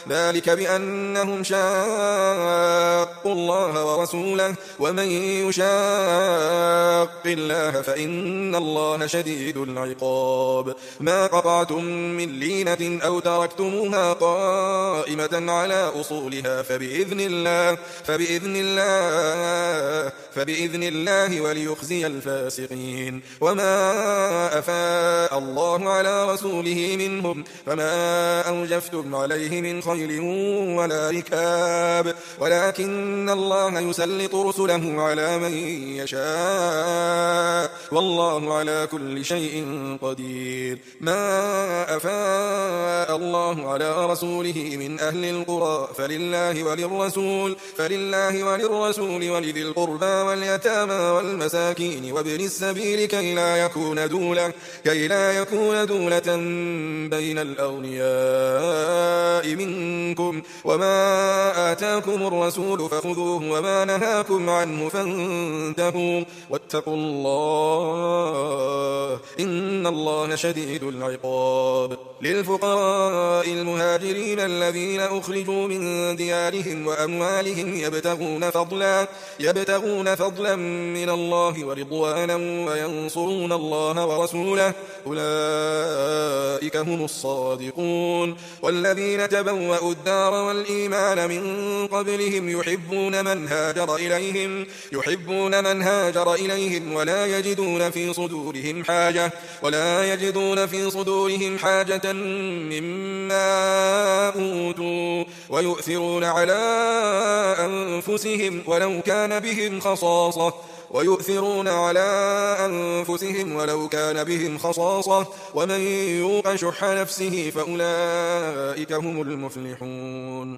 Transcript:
ذلك بأنهم شاقوا الله ورسوله ومن يشاق الله فإن الله شديد العقاب ما قطعتم من لينة أو تركتموها قائمة على أصولها فبإذن الله وليخزي الفاسقين وما أفاء الله على رسوله منهم فما أوجفتم عليه من خيل ولا ركاب ولكن الله يسلط رسله على من يشاء والله على كل شيء قدير ما أفاء الله على رسوله من أهل القرى فلله وللرسول ولذي القربى واليتامى والمساكين وابن السبيل كي لا يكون دولة بين الأغنياء منكم وما آتاكم الرسول فخذوه وما نهاكم عنه فانتهوا واتقوا الله إن الله شديد العقاب للفقراء المهاجرين الذين أخرجوا من ديارهم وأموالهم يبتغون فضلا من الله ورضوانا وينصرون الله ورسوله أولئك هم الصادقون والذين تبوأوا الدار والإيمان من قبلهم يحبون من هاجر إليهم ولا يجدون في صدورهم حاجة مما أوتوا ويؤثرون على أنفسهم ولو كان بهم خصاصة ومن يوق شح نفسه فأولئك هم المفلحون.